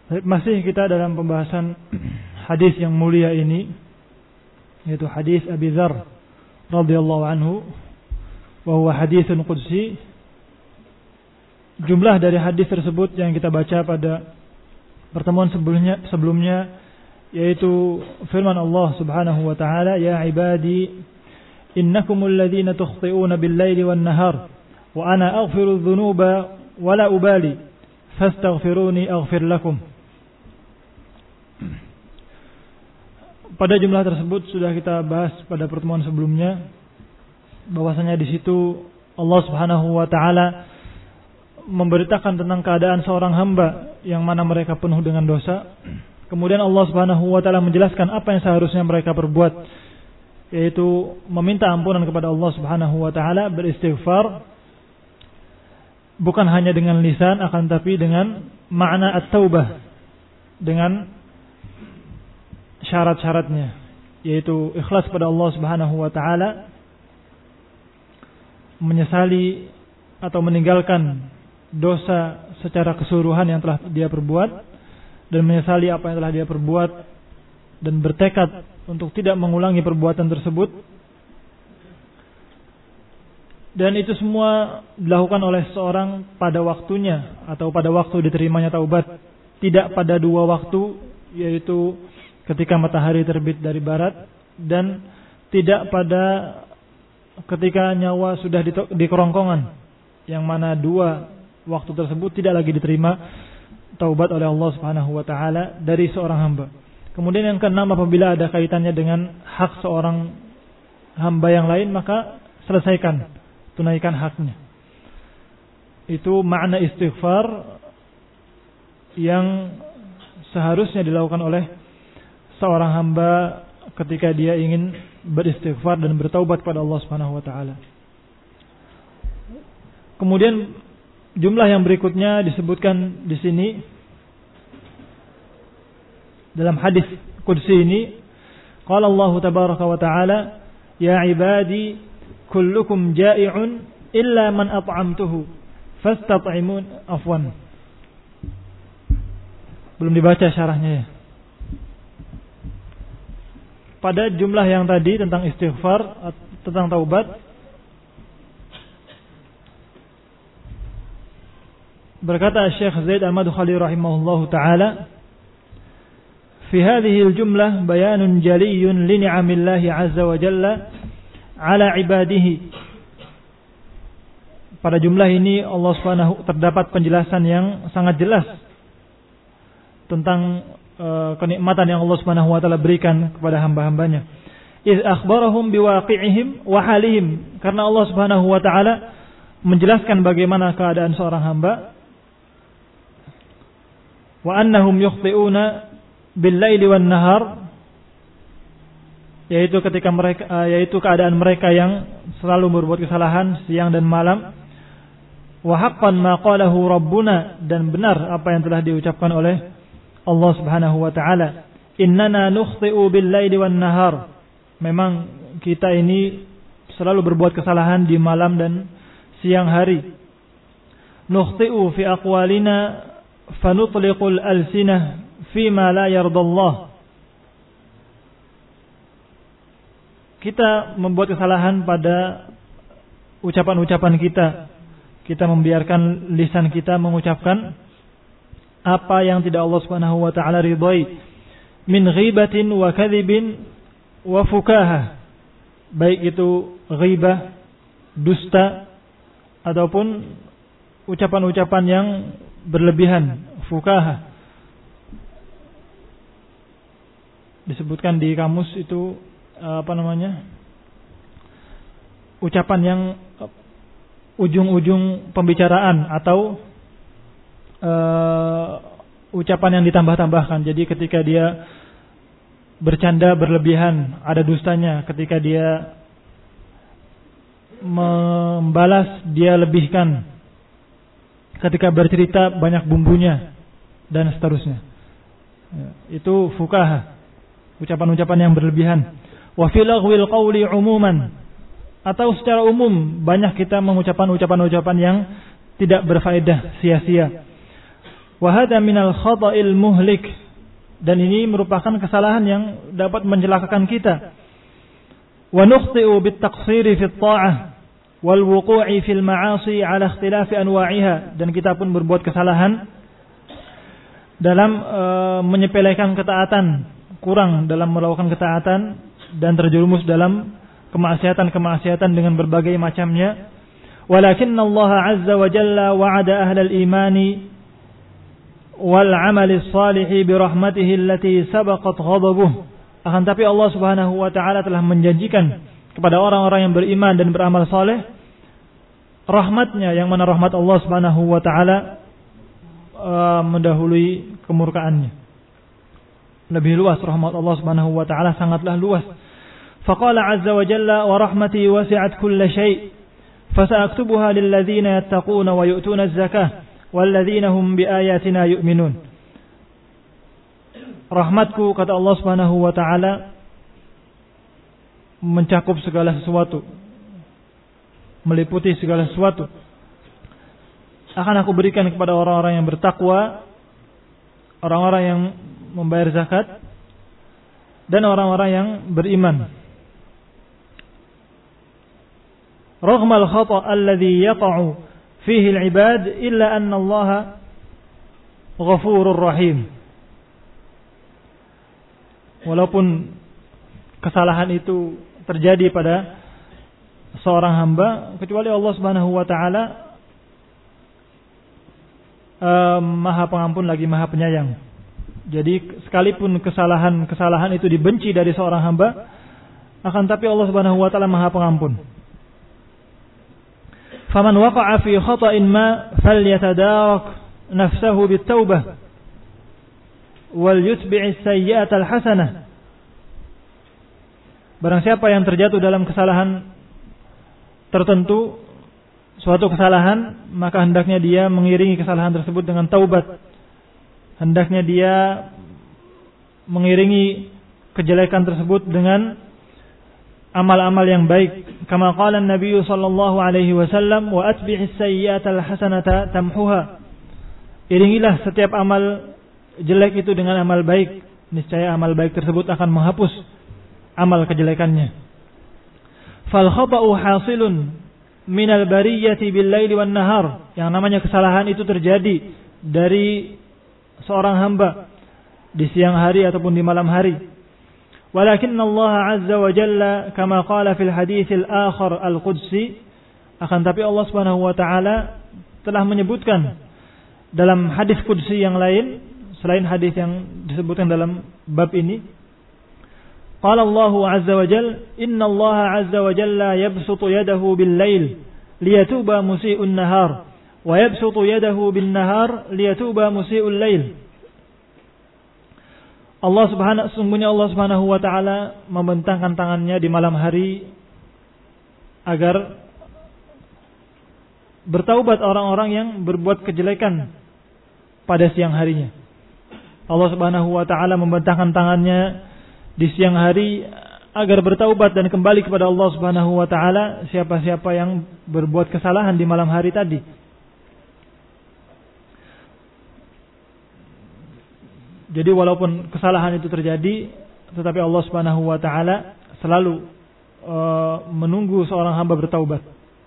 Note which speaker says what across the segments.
Speaker 1: Masih kita dalam pembahasan hadis yang mulia ini, yaitu hadis Abi Dzar radhiyallahu anhu, wa huwa haditsun qudsi. Jumlah dari hadis tersebut yang kita baca pada pertemuan sebelumnya yaitu firman Allah Subhanahu wa taala, ya ibadi innakumul ladzina tukhti'una bil-laili wan-nahar wa ana aghfiru dzunuba wa la ubali fastaghfiruni aghfir lakum. Pada jumlah tersebut sudah kita bahas pada pertemuan sebelumnya, bahwasanya di situ Allah Subhanahu wa taala memberitakan tentang keadaan seorang hamba yang mana mereka penuh dengan dosa. Kemudian Allah Subhanahu wa taala menjelaskan apa yang seharusnya mereka perbuat, yaitu meminta ampunan kepada Allah Subhanahu wa taala, beristighfar, bukan hanya dengan lisan akan tapi dengan makna at-taubah, dengan syarat-syaratnya, yaitu ikhlas pada Allah Subhanahu wa taala, menyesali atau meninggalkan dosa secara keseluruhan yang telah dia perbuat, dan menyesali apa yang telah dia perbuat, dan bertekad untuk tidak mengulangi perbuatan tersebut. Dan itu semua dilakukan oleh seorang pada waktunya atau pada waktu diterimanya taubat, tidak pada dua waktu, yaitu ketika matahari terbit dari barat, dan tidak pada ketika nyawa sudah di kerongkongan, yang mana dua waktu tersebut tidak lagi diterima taubat oleh Allah Subhanahu wa taala dari seorang hamba. Kemudian yang keenam, apabila ada kaitannya dengan hak seorang hamba yang lain, maka selesaikan, tunaikan haknya. Itu makna istighfar yang seharusnya dilakukan oleh seorang hamba ketika dia ingin beristighfar dan bertaubat kepada Allah Subhanahu wa taala. Kemudian jumlah yang berikutnya disebutkan di sini dalam hadis qudsi ini, qala Allah tabaraka wa taala, ya ibadi kullukum ja'i'un illa man at'amtuhu fastat'imun. Afwan, belum dibaca syarahnya ya. Pada jumlah yang tadi tentang istighfar, tentang taubat, berkata Syekh Zaid Al-Madkhali rahimahullahu taala, fi hadhihi al-jumlah bayanun jaliyun li ni'amillahi 'azza wa jalla 'ala 'ibadihi. Pada jumlah ini Allah Subhanahu terdapat penjelasan yang sangat jelas tentang kenikmatan yang Allah Subhanahu wa taala berikan kepada hamba-hambanya. Iz akhbarahum biwaqi'ihim wa halihim, karena Allah Subhanahu wa taala menjelaskan bagaimana keadaan seorang hamba, wa annahum yukhti'una bil-laili wan-nahar, yaitu ketika mereka yaitu keadaan mereka yang selalu berbuat kesalahan siang dan malam. Wa haqqan ma qalahu rabbuna, dan benar apa yang telah diucapkan oleh Allah Subhanahu wa taala, innana nukhti'u bil-laili wan-nahar. Memang kita ini selalu berbuat kesalahan di malam dan siang hari. Nukhti'u fi aqwalina fanutliqul alsinah fi ma la yardallah. Kita membuat kesalahan pada ucapan-ucapan kita. Kita membiarkan lisan kita mengucapkan apa yang tidak Allah Subhanahu wa taala ridhai, min ghibatin wa kadhibin wa fukaha, baik itu ghibah, dusta, ataupun ucapan-ucapan yang berlebihan, fukaha. Disebutkan di kamus itu ucapan yang ujung-ujung pembicaraan atau ucapan yang ditambah-tambahkan. Jadi ketika dia bercanda berlebihan, ada dustanya. Ketika dia membalas, dia lebihkan. Ketika bercerita, banyak bumbunya, dan seterusnya. Itu fukaha, ucapan-ucapan yang berlebihan. Wa fil laghwil qawli umuman, atau secara umum banyak kita mengucapkan ucapan-ucapan yang tidak berfaedah, sia-sia. Wa hadha minal khata'il muhlik, dan ini merupakan kesalahan yang dapat mencelakakan kita. Wa nukhti'u bit taqsiri fi ta'ah wal wuqu'i fil ma'asi 'ala ikhtilafi anwa'iha, dan kita pun berbuat kesalahan dalam menyepelekan ketaatan, kurang dalam melakukan ketaatan, dan terjerumus dalam kemaksiatan-kemaksiatan dengan berbagai macamnya. Walakinna Allah 'azza wa jalla wa'ada ahlal imani wal 'amali shalihi bi rahmatihi allati sabaqat ghadabuh. Akan tapi Allah Subhanahu wa taala telah menjanjikan kepada orang-orang yang beriman dan beramal saleh rahmatnya, yang mana rahmat Allah Subhanahu wa taala mendahului kemurkaannya. Lebih luas rahmat Allah Subhanahu wa taala, sangatlah luas. Faqala 'azza wa jalla wa rahmati wasi'at kulla syai' fasa'aktubuha lil ladzina yattaquna wa yu'tuna az-zakah wal ladzina hum bi ayatina yu'minun. Rahmatku, kata Allah Subhanahu wa taala, mencakup segala sesuatu, meliputi segala sesuatu. Akan aku berikan kepada orang-orang yang bertakwa, orang-orang yang membayar zakat, dan orang-orang yang beriman. Raghmal khata' alladhi yaqa'u fihi al-ibad illa anna Allah ghafurur rahim. Walaupun kesalahan itu terjadi pada seorang hamba, kecuali Allah Subhanahu wa taala Maha Pengampun lagi Maha Penyayang. Jadi sekalipun kesalahan itu dibenci dari seorang hamba, akan tapi Allah Subhanahu wa taala Maha Pengampun. Faman waqa'a fi khata'in ma falyatadarak nafsahu bit-taubah wal yutbi'is sayyi'atal hasanah. Barang siapa yang terjatuh dalam kesalahan tertentu, suatu kesalahan, maka hendaknya dia mengiringi kesalahan tersebut dengan taubat. Hendaknya dia mengiringi kejelekan tersebut dengan amal-amal yang baik. Kama qala an-nabiy sallallahu alaihi wasallam, wa atbi'is sayyi'atal hasanata tamhuha. Iringilah setiap amal jelek itu dengan amal baik, niscaya amal baik tersebut akan menghapus amal kejelekannya. Fal khata'u hasilun minal bariyati bil laili wan nahar. Yang namanya kesalahan itu terjadi dari seorang hamba di siang hari ataupun di malam hari. Walakinna Allah azza wa jalla kama qala fil haditsil akhar al-qudsi, akan tapi Allah Subhanahu wa taala telah menyebutkan dalam hadis qudsi yang lain selain hadis yang disebutkan dalam bab ini. Qala Allah azza wa jalla, inna Allah azza wa jalla yabsutu yadahu bil lail liyatuba musii'un nahar wa yabsutu yadahu bin nahar liyatuba musii'ul lail. Sungguhnya Allah Subhanahu wa taala membentangkan tangannya di malam hari agar bertaubat orang-orang yang berbuat kejelekan pada siang harinya. Allah Subhanahu wa taala membentangkan tangannya di siang hari agar bertaubat dan kembali kepada Allah Subhanahu wa taala siapa-siapa yang berbuat kesalahan di malam hari tadi. Jadi walaupun kesalahan itu terjadi, tetapi Allah Subhanahu wa taala selalu menunggu seorang hamba bertaubat.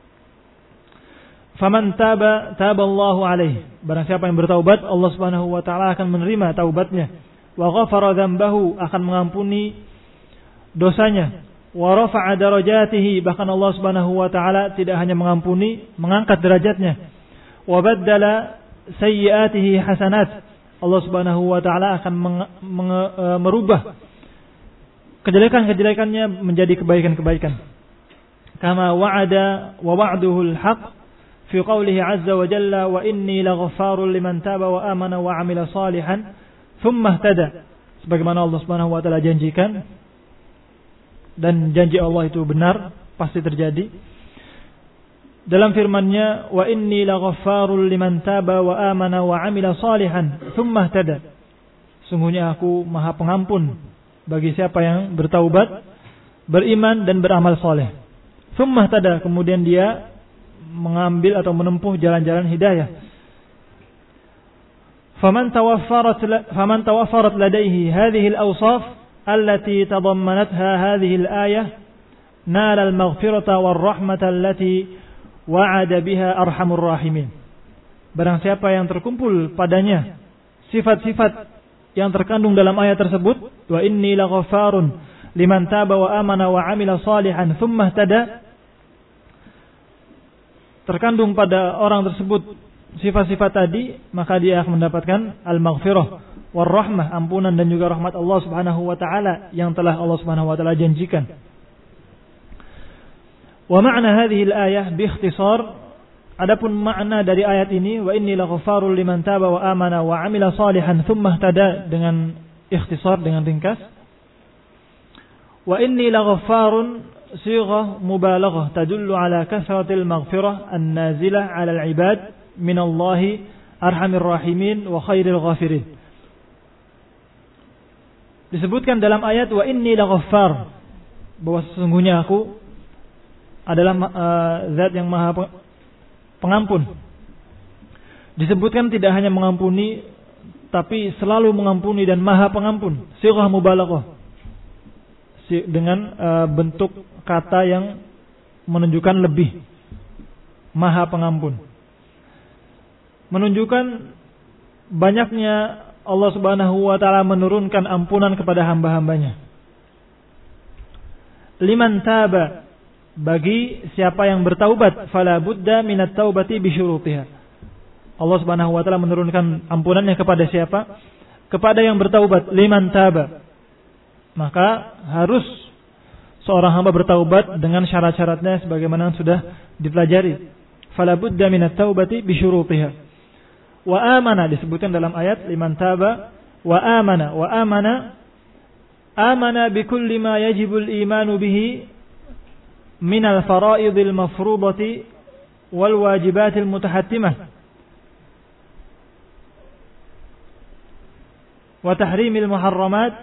Speaker 1: Faman taba Allahu alaihi. Barang siapa yang bertaubat, Allah Subhanahu wa taala akan menerima taubatnya. Wa ghafara dzambahu, akan mengampuni dosanya. Wa rafa'a darajatihi, bahkan Allah Subhanahu wa taala tidak hanya mengampuni, mengangkat derajatnya. Wa baddala sayyi'atihi hasanat. Allah Subhanahu wa taala akan merubah kejelekan-kejelekannya menjadi kebaikan-kebaikan. Kama wa'ada wa wa'duhu al-haq fi qawlihi 'azza wa jalla, wa inni laghaffarun liman taba wa amana wa 'amila salihan thumma ihtada. Sebagaimana Allah Subhanahu wa taala janjikan, dan janji Allah itu benar, pasti terjadi. Dalam firman-Nya, wa inni laghaffarul liman taba wa amana wa 'amila salihan tsumma ihtada. Sungguhnya aku Maha Pengampun bagi siapa yang bertaubat, beriman dan beramal saleh. Tsumma ihtada, kemudian dia mengambil atau menempuh jalan-jalan hidayah. فمن توفرت لديه هذه الأوصاف التي تضمنتها هذه الآية نال المغفرة والرحمة التي وعد بها أرحم الراحمين. Barang siapa yang terkumpul padanya sifat-sifat yang terkandung dalam ayat tersebut, wa inni laghaffarun liman taba wa amana wa amila salihan tsumma ihtada, terkandung pada orang tersebut sifat-sifat tadi, maka dia akan mendapatkan al-maghfirah war rahmah, ampunan dan juga rahmat Allah Subhanahu wa taala yang telah Allah Subhanahu wa taala janjikan. Wa ma'na hadhihi al-ayah bi ikhtisar, adapun makna dari ayat ini, wa inni laghaffarul liman taba wa amana wa amila salihan tsumma ihtada, dengan ikhtisar, dengan ringkas. Wa inni laghaffarun sighah mubalaghah tadullu ala kathratil maghfirah an-nazilah 'ala al-'ibad min Allah arhamir rahimin wa khairil ghafirin. Disebutkan dalam ayat wa inni laghaffar, bahwa sesungguhnya aku adalah zat yang maha pengampun. Disebutkan tidak hanya mengampuni, tapi selalu mengampuni dan maha pengampun. Sighah mubalaghah, dengan bentuk kata yang menunjukkan lebih, maha pengampun, menunjukkan banyaknya Allah Subhanahu wa taala menurunkan ampunan kepada hamba-hambanya. Liman taba, bagi siapa yang bertaubat, fala budda minat taubati bi syurutiha. Allah Subhanahu wa taala menurunkan ampunannya kepada siapa? Kepada yang bertaubat. Liman taba, maka harus seorang hamba bertaubat dengan syarat-syaratnya sebagaimana sudah dipelajari. Fala budda minat taubati bi syurutiha. Wa amana, disebutkan dalam ayat liman taba wa amana bi kulli ma yajibul imanu bihi minal fara'idil mafrudati wal wajibatil mutahattimah wa tahrimil muharramat,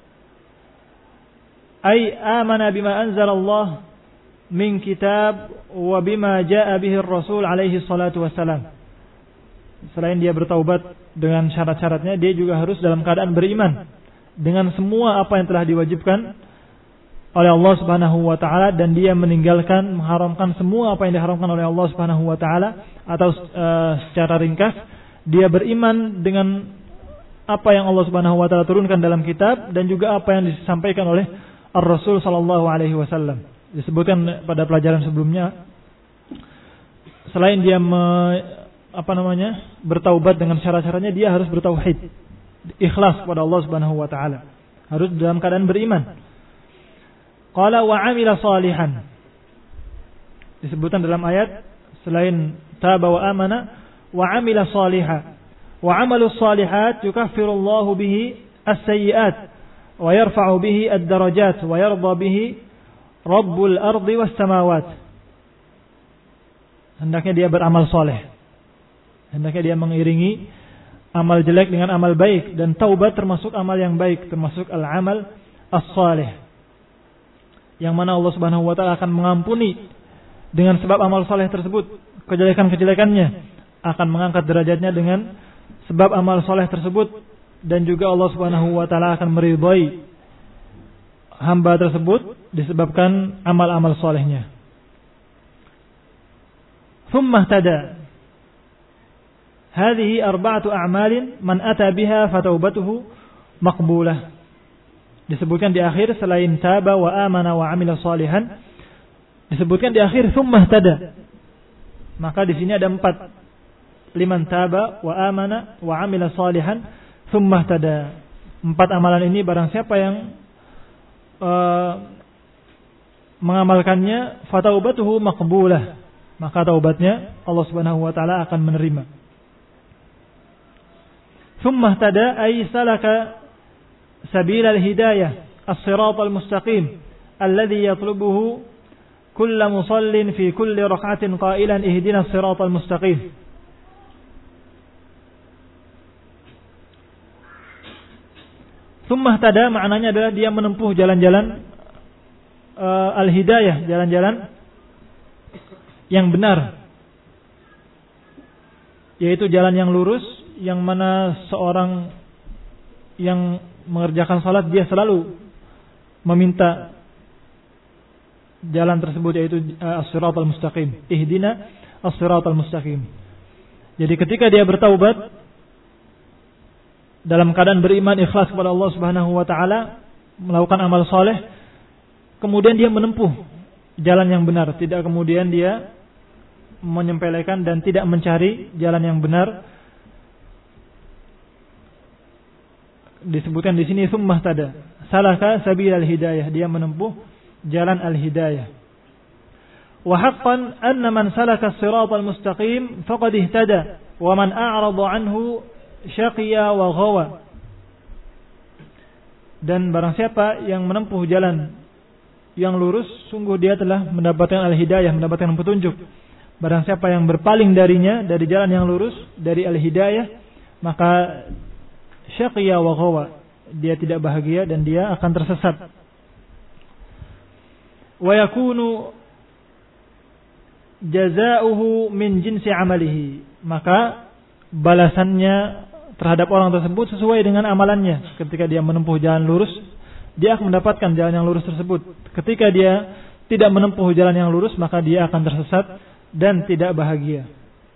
Speaker 1: ay amana bima anzalallah min kitab wa bima jaa bihi ar-rasul alaihi salatu wassalam. Selain dia bertaubat dengan syarat-syaratnya, dia juga harus dalam keadaan beriman dengan semua apa yang telah diwajibkan oleh Allah Subhanahu wa taala, dan dia meninggalkan, mengharamkan semua apa yang diharamkan oleh Allah Subhanahu wa taala, atau secara ringkas dia beriman dengan apa yang Allah Subhanahu wa taala turunkan dalam kitab dan juga apa yang disampaikan oleh Ar-Rasul sallallahu alaihi wasallam. Disebutkan pada pelajaran sebelumnya, selain dia bertaubat dengan syarat-syaratnya, dia harus bertauhid, ikhlas kepada Allah Subhanahu wa taala, harus dalam keadaan beriman. Qala wa amila salihan, disebutkan dalam ayat selain taba wa amana, wa amila salihah, wa amalus salihat yukaffirullahu bihi as-sayyi'at wa yarfa'u bihi ad-darajat wa yarda bihi rabbul ardi was samawat. Hendaknya dia beramal saleh, hendaknya dia mengiringi amal jelek dengan amal baik, dan taubat termasuk amal yang baik, termasuk al-amal as-salih, yang mana Allah Subhanahu wa taala akan mengampuni dengan sebab amal saleh tersebut kejelekan-kejelekannya, akan mengangkat derajatnya dengan sebab amal saleh tersebut, dan juga Allah Subhanahu wa taala akan meridhai hamba tersebut disebabkan amal-amal salehnya. Thumma ihtada, hadhihi arba'atu a'malin man ata biha fataubatuhu maqbulah. Disebutkan di akhir selain taba wa amana wa amila salihan, disebutkan di akhir thumma ihtada. Maka di sini ada 4. Liman taba wa amana wa amila salihan thumma ihtada. 4 amalan ini barang siapa yang mengamalkannya, fataubatuhu maqbulah, maka taubatnya Allah Subhanahu wa taala akan menerima. Thumma ihtada ay salaka sabil al-hidayah as-sirat al-mustaqim alladhi yatlubuhu kull musallin fi kulli rak'atin qailan ihdinas sirat al-mustaqim. Thumma ihtada maknanya adalah dia menempuh jalan-jalan al-hidayah, jalan-jalan yang benar, yaitu jalan yang lurus yang mana seorang yang mengerjakan salat dia selalu meminta jalan tersebut, yaitu as-siratal mustaqim. Ihdina as-siratal mustaqim. Jadi ketika dia bertaubat dalam keadaan beriman ikhlas kepada Allah Subhanahu wa taala, melakukan amal soleh, kemudian dia menempuh jalan yang benar, tidak kemudian dia menyempelekan dan tidak mencari jalan yang benar. Disebutkan di sini summah tada, salaka sabilal hidayah, dia menempuh jalan al-hidayah. Wa haqqan anna man salaka as-siratal mustaqim faqad ihtada wa man a'rada anhu syaqiya wa ghawa. Dan barang siapa yang menempuh jalan yang lurus, sungguh dia telah mendapatkan al-hidayah, mendapatkan petunjuk. Barang siapa yang berpaling darinya, dari jalan yang lurus, dari al-hidayah, maka syaqiya wa ghawa, dia tidak bahagia dan dia akan tersesat. Wa yakunu jazaohu min jinsi amalihi, maka balasannya terhadap orang tersebut sesuai dengan amalannya. Ketika dia menempuh jalan lurus, dia akan mendapatkan jalan yang lurus tersebut. Ketika dia tidak menempuh jalan yang lurus, maka dia akan tersesat dan tidak bahagia.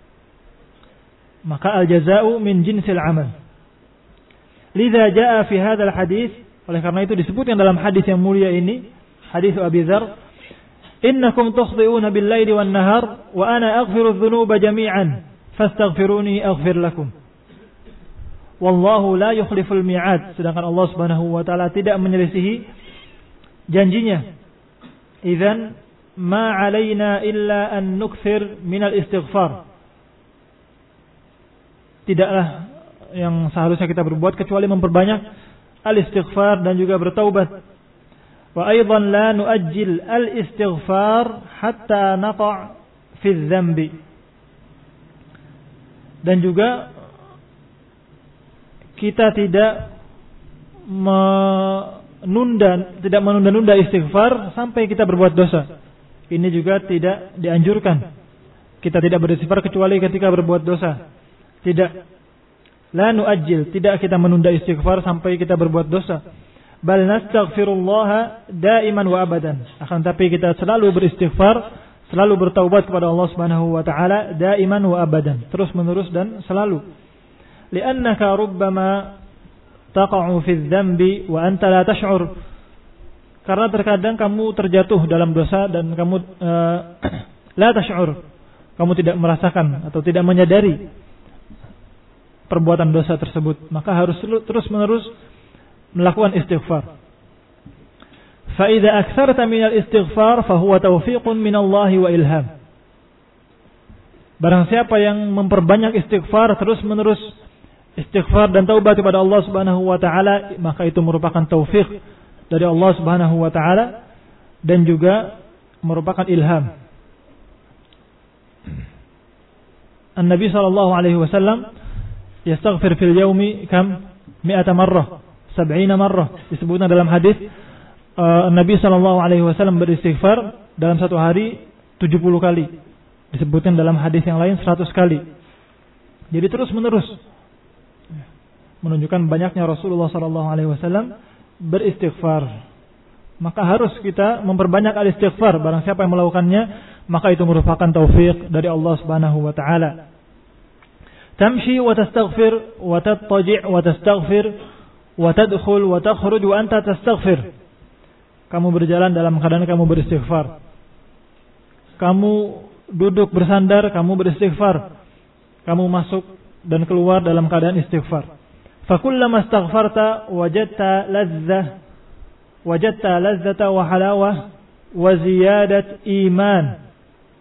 Speaker 1: Maka al-jaza'u min jinsil amal. Lidza jaa fi hadzal hadis, oleh karena itu disebutkan dalam hadis yang mulia ini, hadis Abi Dzar, innakum tukhti'una bil-laili wan-nahar wa ana aghfiru adh-dhunuba jami'an fastaghfiruni aghfir lakum. Wallahu la yukhliful mi'ad. Sedangkan Allah Subhanahu wa taala tidak menyelisihi janjinya. Idzan ma 'alaina illa an nukthir minal istighfar. Tidaklah yang seharusnya kita berbuat kecuali memperbanyak al-istighfar dan juga bertaubat. Wa aidan la nuajjil al-istighfar hatta naqa' fi dzambi. Dan juga kita tidak menunda-nunda istighfar sampai kita berbuat dosa. Ini juga tidak dianjurkan. Kita tidak beristighfar kecuali ketika berbuat dosa. Tidak. La nuajjil, tidak kita menunda istighfar sampai kita berbuat dosa. Bal nastaghfirullah daiman wa abadan. Akan tapi kita selalu beristighfar, selalu bertaubat kepada Allah Subhanahu wa taala daiman wa abadan, terus menerus dan selalu. Li'annaka rubbama taqa'u fi dzambi wa anta la tash'ur. Karena terkadang kamu terjatuh dalam dosa dan kamu la tash'ur. Kamu tidak merasakan atau tidak menyadari perbuatan dosa tersebut, maka harus terus-menerus melakukan istighfar. Fa idza aktsarta minal istighfar fa huwa taufiqun minallahi wa ilham. Barang siapa yang memperbanyak istighfar, terus-menerus istighfar dan taubat kepada Allah Subhanahu wa taala, maka itu merupakan taufik dari Allah Subhanahu wa taala dan juga merupakan ilham. An-Nabi sallallahu alaihi wasallam yastaghfir fil yaumi kam 100 marrah, 70 marrah. Disebutkan dalam hadis Nabi sallallahu alaihi wasallam beristighfar dalam satu hari 70 kali. Disebutkan dalam hadis yang lain 100 kali. Jadi terus menerus menunjukkan banyaknya Rasulullah sallallahu alaihi wasallam beristighfar. Maka harus kita memperbanyak al-istighfar. Barang siapa yang melakukannya, maka itu merupakan taufik dari Allah Subhanahu wa taala. Tamshi wa tastaghfir wa tattaji' wa tastaghfir wa tadkhul wa takhruj wa anta tastaghfir. Kamu berjalan dalam keadaan kamu beristighfar. Kamu duduk bersandar, kamu beristighfar. Kamu masuk dan keluar dalam keadaan istighfar. Fa kullama astaghfarta wajadta lazzata wa halawah wa ziyadat iman.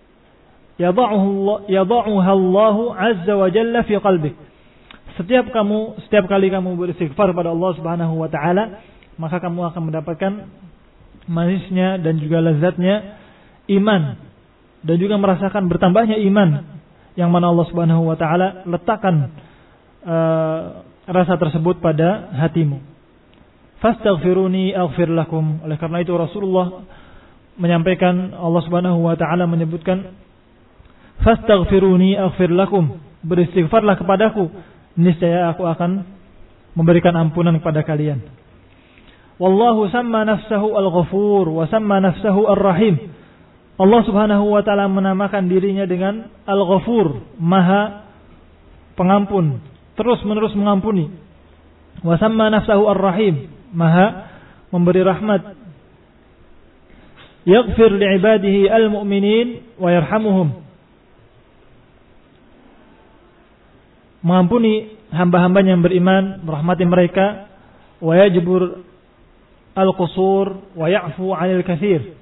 Speaker 1: Yada'uha Allah azza wa jalla fi qalbik. Setiap kali kamu beristighfar pada Allah Subhanahu wa taala, maka kamu akan mendapatkan manisnya dan juga lezatnya iman, dan juga merasakan bertambahnya iman yang mana Allah Subhanahu wa taala letakkan rasa tersebut pada hatimu. Fastaghfiruni aghfir lakum. Oleh karena itu Rasulullah menyampaikan, Allah Subhanahu wa taala menyebutkan fastaghfiruni aghfir lakum, beristighfarlah kepadaku, niscaya aku akan memberikan ampunan kepada kalian. Wallahu samma nafsahu al-Ghafur wa samma nafsahu ar-Rahim. Allah Subhanahu wa taala menamakan dirinya dengan Al-Ghafur, Maha Pengampun, terus-menerus mengampuni. Wa samma nafsahu ar-Rahim, Maha memberi rahmat. Yaghfir li'ibadihi al-mu'minin wa yarhamuhum. Mengampuni hamba-hambanya yang beriman, merahmati mereka. Wa yajbur al-qusur wa ya'fu 'anil katsir.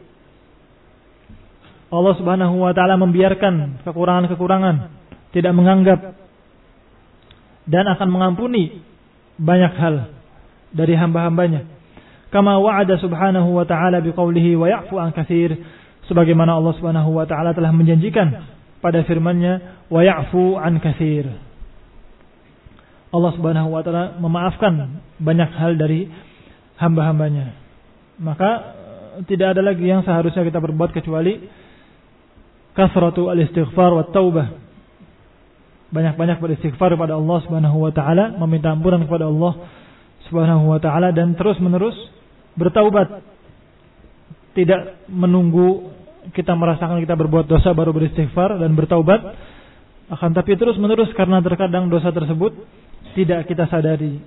Speaker 1: Allah Subhanahu wa taala membiarkan kekurangan-kekurangan, tidak menganggap, dan akan mengampuni banyak hal dari hamba-hambanya. Kama wa'ada Subhanahu wa taala biqaulihi wa ya'fu 'an katsir, sebagaimana Allah Subhanahu wa taala telah menjanjikan pada firman-Nya wa ya'fu 'an katsir. Allah Subhanahu wa taala memaafkan banyak hal dari hamba-hambanya. Maka tidak ada lagi yang seharusnya kita berbuat kecuali kasratu al-istighfar wa taubah. Banyak-banyak beristighfar kepada Allah Subhanahu wa taala, meminta ampunan kepada Allah Subhanahu wa taala, dan terus-menerus bertaubat. Tidak menunggu kita merasakan kita berbuat dosa baru beristighfar dan bertaubat, akan tapi terus-menerus, karena terkadang dosa tersebut tidak kita sadari.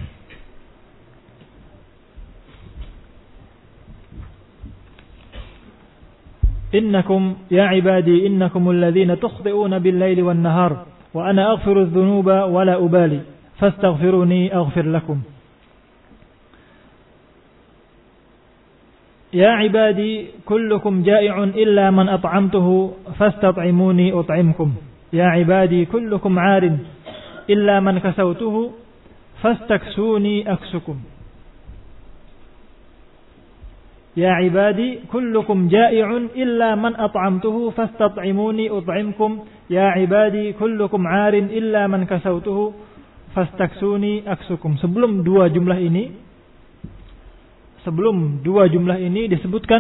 Speaker 1: Innakum ya ibadi innakumul ladzina tukhti'una bil-laili wan-nahar wa ana aghfiru adh-dhunuba wa la ubali fastaghfiruni aghfir lakum. Ya ibadi kullukum ja'i'un illa man at'amtuhu fastat'imuni ut'imkum. Ya ibadi kullukum 'arin illa man kasawtuhu fastaksuni aksukum. Ya ibadi kullukum ja'i'un illa man at'amtuhu fastat'imuni ut'imkum. Ya ibadi kullukum 'arin illa man kasawtuhu fastaksuni aksukum. Sebelum dua jumlah ini disebutkan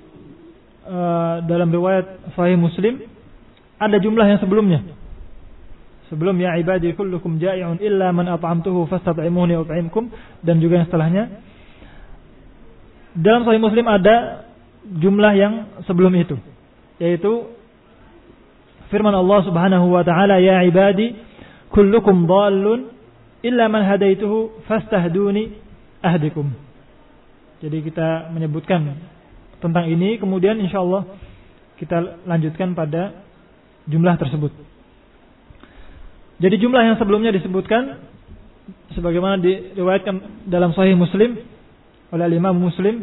Speaker 1: dalam riwayat Sahih Muslim, ada jumlah yang sebelumnya. Sebelum ya ibadi kullukum ja'i'un illa man at'amtuhu fastat'imuni ut'imkum, dan juga yang setelahnya. Dalam Sahih Muslim ada jumlah yang sebelum itu, yaitu firman Allah Subhanahu wa taala, ya ibadi kullukum dhallun illa man hadaituhu fastahduni ahdikum. Jadi kita menyebutkan tentang ini, kemudian insyaallah kita lanjutkan pada jumlah tersebut. Jadi jumlah yang sebelumnya disebutkan sebagaimana diriwayatkan dalam Sahih Muslim oleh Imam Muslim,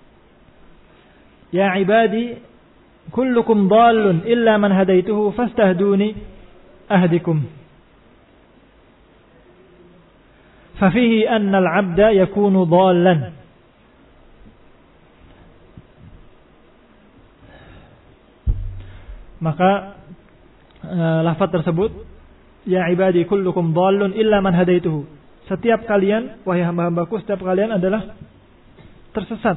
Speaker 1: ya ibadi kullukum dhallun illa man hadaituhu fastahduni ahdikum. Fafihi anna al-'abda yakunu dhallan. Maka lafaz tersebut, ya ibadi kullukum dhallun illa man hadaituhu, setiap kalian, wahai hamba-hambaku, setiap kalian adalah tersesat.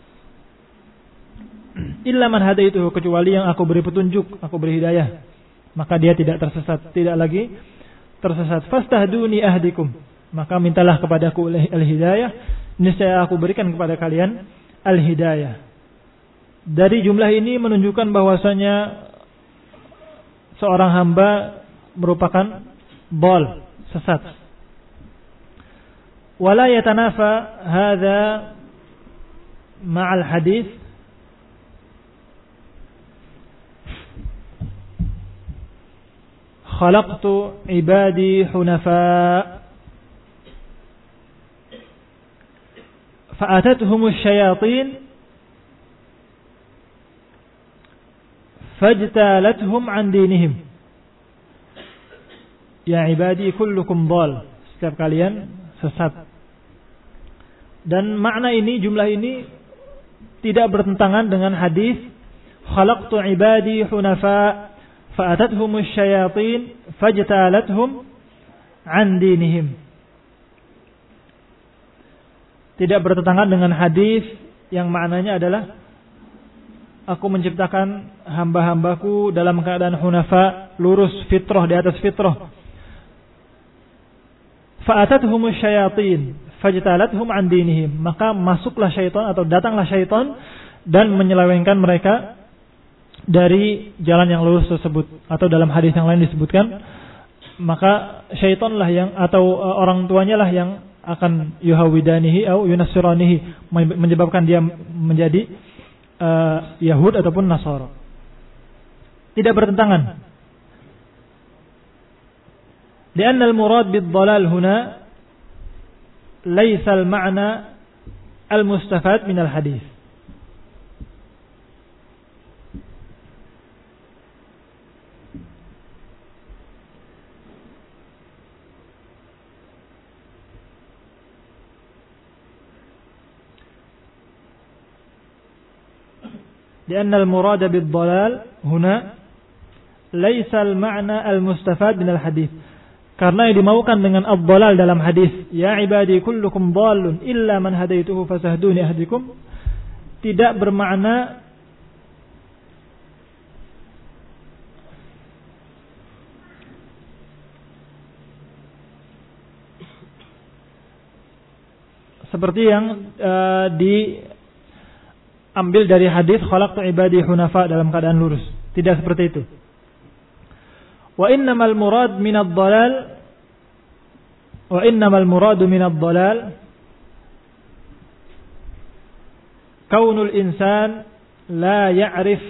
Speaker 1: Illa man hadaituhu, kecuali yang aku beri petunjuk, aku beri hidayah, maka dia tidak tersesat, tidak lagi tersesat. Fastahduni ahdikum, maka mintalah kepadaku al-hidayah, niscaya aku berikan kepada kalian al-hidayah. Dari jumlah ini menunjukkan bahwasanya seorang hamba merupakan dhal, sesat. Wala yatanafa hadza ma'al hadis khalaqtu ibadi hunafa fa'atatuhum asyayatin fajtalathum an dinihim. Ya ibadi kullukum dhal, setiap kalian sesat. Dan makna ini, jumlah ini tidak bertentangan dengan hadis khalaqtu ibadi hunafa fa'atathum asyayatin fajtalathum an dinihim. Tidak bertentangan dengan hadis yang maknanya adalah aku menciptakan hamba-hambaku dalam keadaan hunafa, lurus, fitrah, di atas fitrah. fa'atatuhumus syayatin fajtalathum an dinihim, maka masuklah syaitan atau datanglah syaitan dan menyelewengkan mereka dari jalan yang lurus tersebut. Atau dalam hadis yang lain disebutkan, maka syaitanlah yang atau orang tuanya lah yang akan yuhawidanihi atau yunassiranihi, menyebabkan dia menjadi Yahud ataupun Nasara. Tidak bertentangan. Lianna al-murad bid-dhalal huna laysa al-ma'na al-mustafad min al-hadis. لأن المراد بالضلال هنا ليس المعنى المستفاد من الحديث. Karena yang dimaukan dengan ad-dhalal dalam hadis, ya ibadi kullukum dhallun illa man hadaituhu fasahduni ahdikum, tidak bermakna seperti yang diambil dari hadis khalaqtu ibadi hunafa dalam keadaan lurus. Tidak seperti itu. Wa innamal murad min ad-dhalal wa innamal muradu min ad-dhalal kaunul insan la ya'rif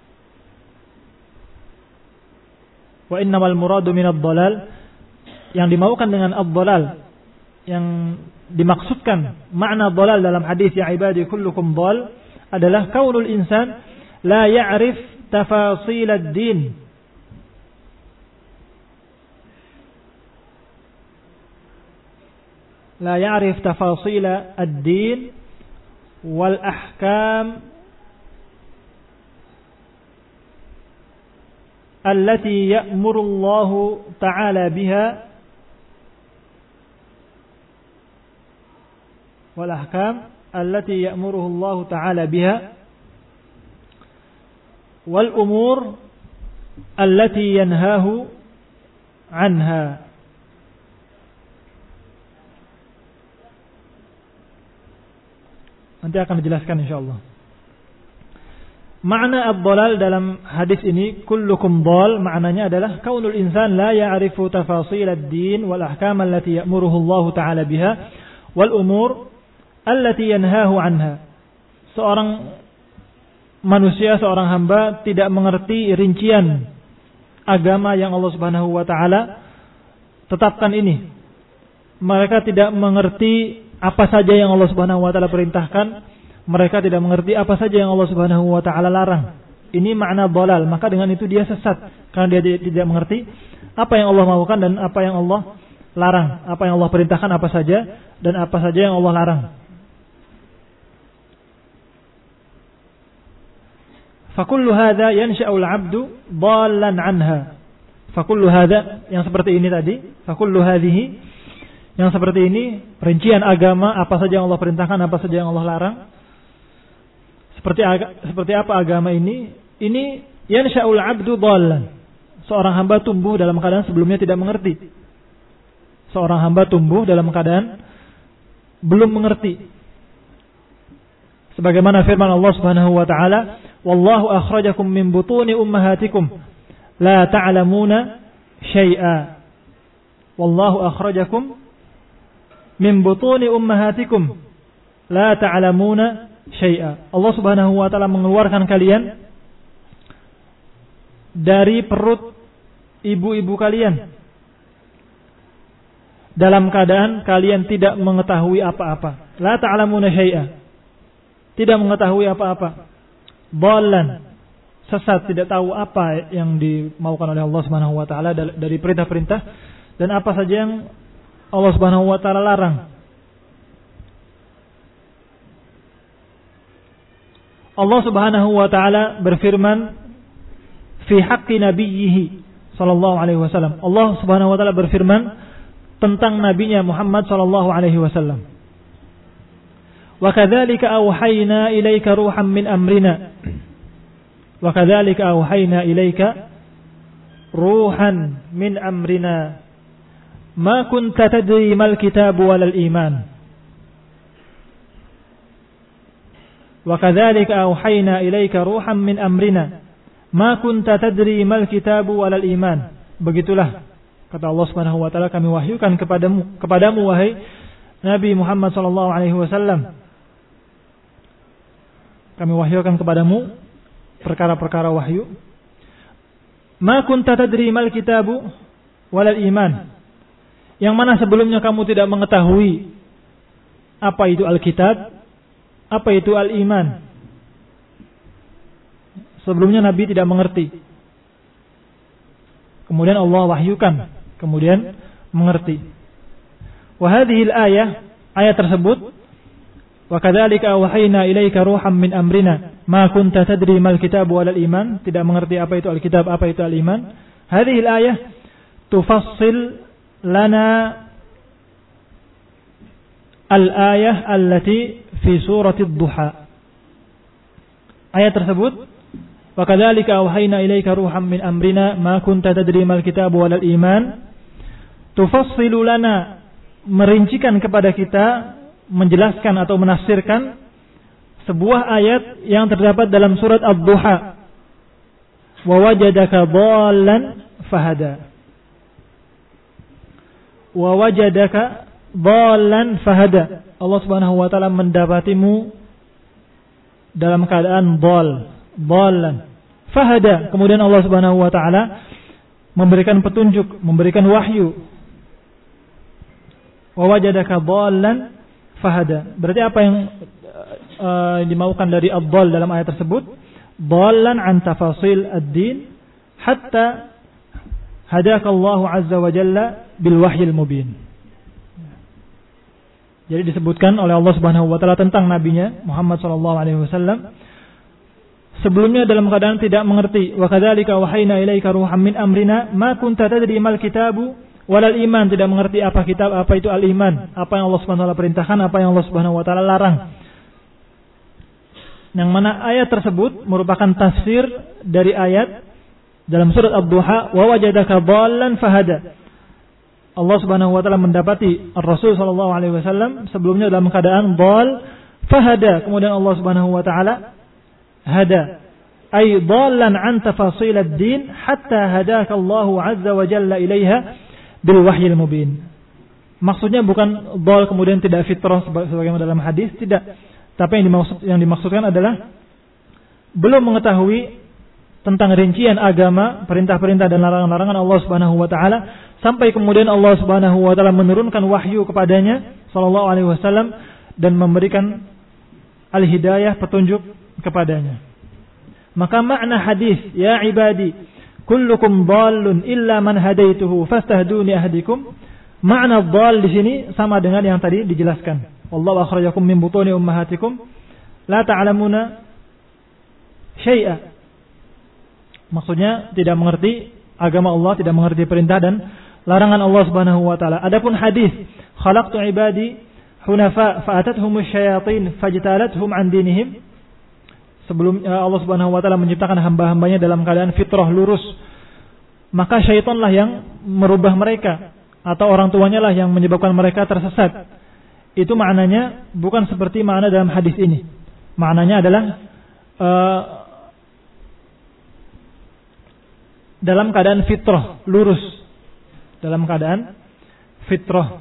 Speaker 1: wa innamal muradu min ad-dhalal, yang dimaukan dengan ad-dhalal, yang dimaksudkan makna dhalal dalam hadis ya ibadi kullukum dhal adalah kaunul insan la ya'rif tafasil ad-din, la ya'rif tafasil ad-din wal ahkam allati ya'muru Allah ta'ala biha wal ahkam allati ya'muruhu Allah ta'ala biha wal umur allati yanhahu anha. Nanti akan dijelaskan insyaallah. Makna ad-dhalal dalam hadis ini kullukum dhal, maknanya adalah kaunul insan la ya'rifu tafasil ad-din wal ahkam allati ya'muruhu Allah ta'ala biha wal umur allati yanhahu anha. Seorang manusia, seorang hamba tidak mengerti rincian agama yang Allah Subhanahu wa taala tetapkan ini. Mereka tidak mengerti apa saja yang Allah Subhanahu wa taala perintahkan, mereka tidak mengerti apa saja yang Allah Subhanahu wa taala larang. Ini makna dhalal, maka dengan itu dia sesat karena dia tidak mengerti apa yang Allah maukan dan apa yang Allah larang, apa yang Allah perintahkan apa saja dan apa saja yang Allah larang. Fakullu hadza yansha'u al-'abdu dhallan 'anha. Fakullu hadza, yang seperti ini tadi, fakullu hadhihi, yang seperti ini, rincian agama, apa saja yang Allah perintahkan, apa saja yang Allah larang. Seperti apa agama ini? Ini yansha'ul 'abdu dhallan. Seorang hamba tumbuh dalam keadaan sebelumnya tidak mengerti. Seorang hamba tumbuh dalam keadaan belum mengerti. Sebagaimana firman Allah Subhanahu wa taala, "Wallahu akhrajakum min butuni ummahatikum la ta'lamuna syai'a." Wallahu akhrajakum min butuni ummahatikum la ta'lamuna syai'a. Allah Subhanahu wa taala mengeluarkan kalian dari perut ibu-ibu kalian dalam keadaan kalian tidak mengetahui apa-apa. La ta'lamuna syai'a. Tidak mengetahui apa-apa. Dhallan, sesat, tidak tahu apa yang dimaukan oleh Allah Subhanahu wa taala dari perintah-perintah dan apa saja yang Allah Subhanahu wa taala larang. Allah Subhanahu wa taala berfirman fi haqqi nabiyhi sallallahu alaihi wasallam. Allah Subhanahu wa taala berfirman tentang nabinya Muhammad sallallahu alaihi wasallam. Wa kadzalika auhayna ilaika ruhan min amrina. Wa kadzalika auhayna ilaika ruhan min amrina. ma kunta tadri mal kitabu walal iman. Wa kadzalika auhayna ilaika ruhan min amrina ma kunta tadri mal kitabu walal iman. Begitulah kata Allah Subhanahu wa taala, kami wahyukan kepadamu wahai Nabi Muhammad sallallahu alaihi wasallam. Kami wahyukan kepadamu perkara-perkara wahyu. Ma kunta tadri mal kitabu walal iman. Yang mana sebelumnya kamu tidak mengetahui apa itu Alkitab, apa itu Al-Iman. Sebelumnya Nabi tidak mengerti. Kemudian Allah wahyukan, kemudian mengerti. Wa hadhihi al-ayah, ayat tersebut, wa kadzalika awhayna ilaika ruham min amrina ma kunta tadri mal kitab wal iman, tidak mengerti apa itu Alkitab, apa itu Al-Iman. Hadhihi al-ayah tufassil lana al-ayah allati fi surati ad-duha. Ayat tersebut, wa kadzalika awhayna ilaika ruham min amrina ma kunta tadri mal kitab wal iman, tufassilu lana, merincikan kepada kita, menjelaskan atau menafsirkan sebuah ayat yang terdapat dalam surat Ad-Duha. Wa wajadaka dhallan fahada. Wa wajadaka dhallan fahada. Allah Subhanahu wa taala mendapatimu dalam keadaan dhallan fahada. Kemudian Allah Subhanahu wa taala memberikan petunjuk, memberikan wahyu. Wa wajadaka dhallan fahada. Berarti apa yang dimaukan dari ad-dhall dalam ayat tersebut? Dhallan an tafasil ad-din hatta hadaka Allah azza wa jalla bil wahyil mubin. Jadi disebutkan oleh Allah Subhanahu wa taala tentang nabinya Muhammad sallallahu alaihi wasallam sebelumnya dalam keadaan tidak mengerti. Wa kadzalika wahayna ilaika ruham min amrina ma kunta tadri mal kitabu walal iman, tidak mengerti apa kitab, apa itu al-iman, apa yang Allah Subhanahu wa taala perintahkan, apa yang Allah Subhanahu wa taala larang. Yang mana ayat tersebut merupakan tafsir dari ayat dalam surat Ad-Duha, wa wajadaka dhallan fahada. Allah Subhanahu wa taala mendapati Rasul sallallahu alaihi wasallam sebelumnya dalam keadaan dhal fahada, kemudian Allah Subhanahu wa taala hada, ay dhallan an tafasil ad-din hatta hadaka Allah azza wa jalla ilaiha bil wahyil mubin. Maksudnya bukan dhal kemudian tidak fitrah sebagaimana dalam hadis, tidak. Tapi yang dimaksudkan adalah belum mengetahui tentang rincian agama, perintah-perintah dan larangan-larangan Allah Subhanahu wa taala, sampai kemudian Allah Subhanahu wa taala menurunkan wahyu kepadanya sallallahu alaihi wasallam dan memberikan al-hidayah, petunjuk kepadanya. Maka makna hadis, ya ibadi kullukum dhallun illa man hadaituhu fastahduni ahdikum, makna dhall di sini sama dengan yang tadi dijelaskan. Wallahu akhrajakum min butuni ummahatikum la ta'lamuna syai'a. Maksudnya tidak mengerti agama Allah, tidak mengerti perintah dan larangan Allah Subhanahu wa taala. Adapun hadis, khalaqtu ibadi hunafa fa'atathumush syayatin fajtalathum an dinihim, sebelum Allah Subhanahu wa taala menciptakan hamba-hambanya dalam keadaan fitrah lurus, maka syaitanlah yang merubah mereka, atau orang tuanya lah yang menyebabkan mereka tersesat. Itu maknanya bukan seperti makna dalam hadis ini. Maknanya adalah dalam keadaan fitrah lurus, dalam keadaan fitrah.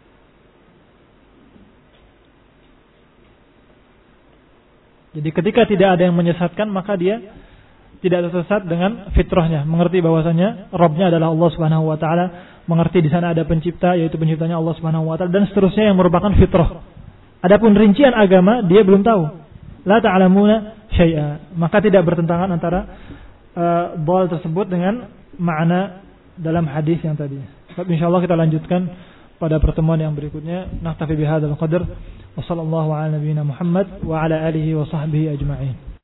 Speaker 1: Jadi ketika tidak ada yang menyesatkan, maka dia tidak tersesat dengan fitrahnya, mengerti bahwasanya Rabbnya adalah Allah Subhanahu wa taala, mengerti di sana ada pencipta, yaitu penciptanya Allah Subhanahu wa taala, dan seterusnya yang merupakan fitrah. Adapun rincian agama dia belum tahu. La ta'lamuna syai'a. Maka tidak bertentangan antara dhal tersebut dengan makna dalam hadis yang tadi. Insyaallah kita lanjutkan pada pertemuan yang berikutnya. Naktafi bihadzal qadar. Wassallallahu ala nabiyyina Muhammad wa ala alihi wa sahbihi ajma'in.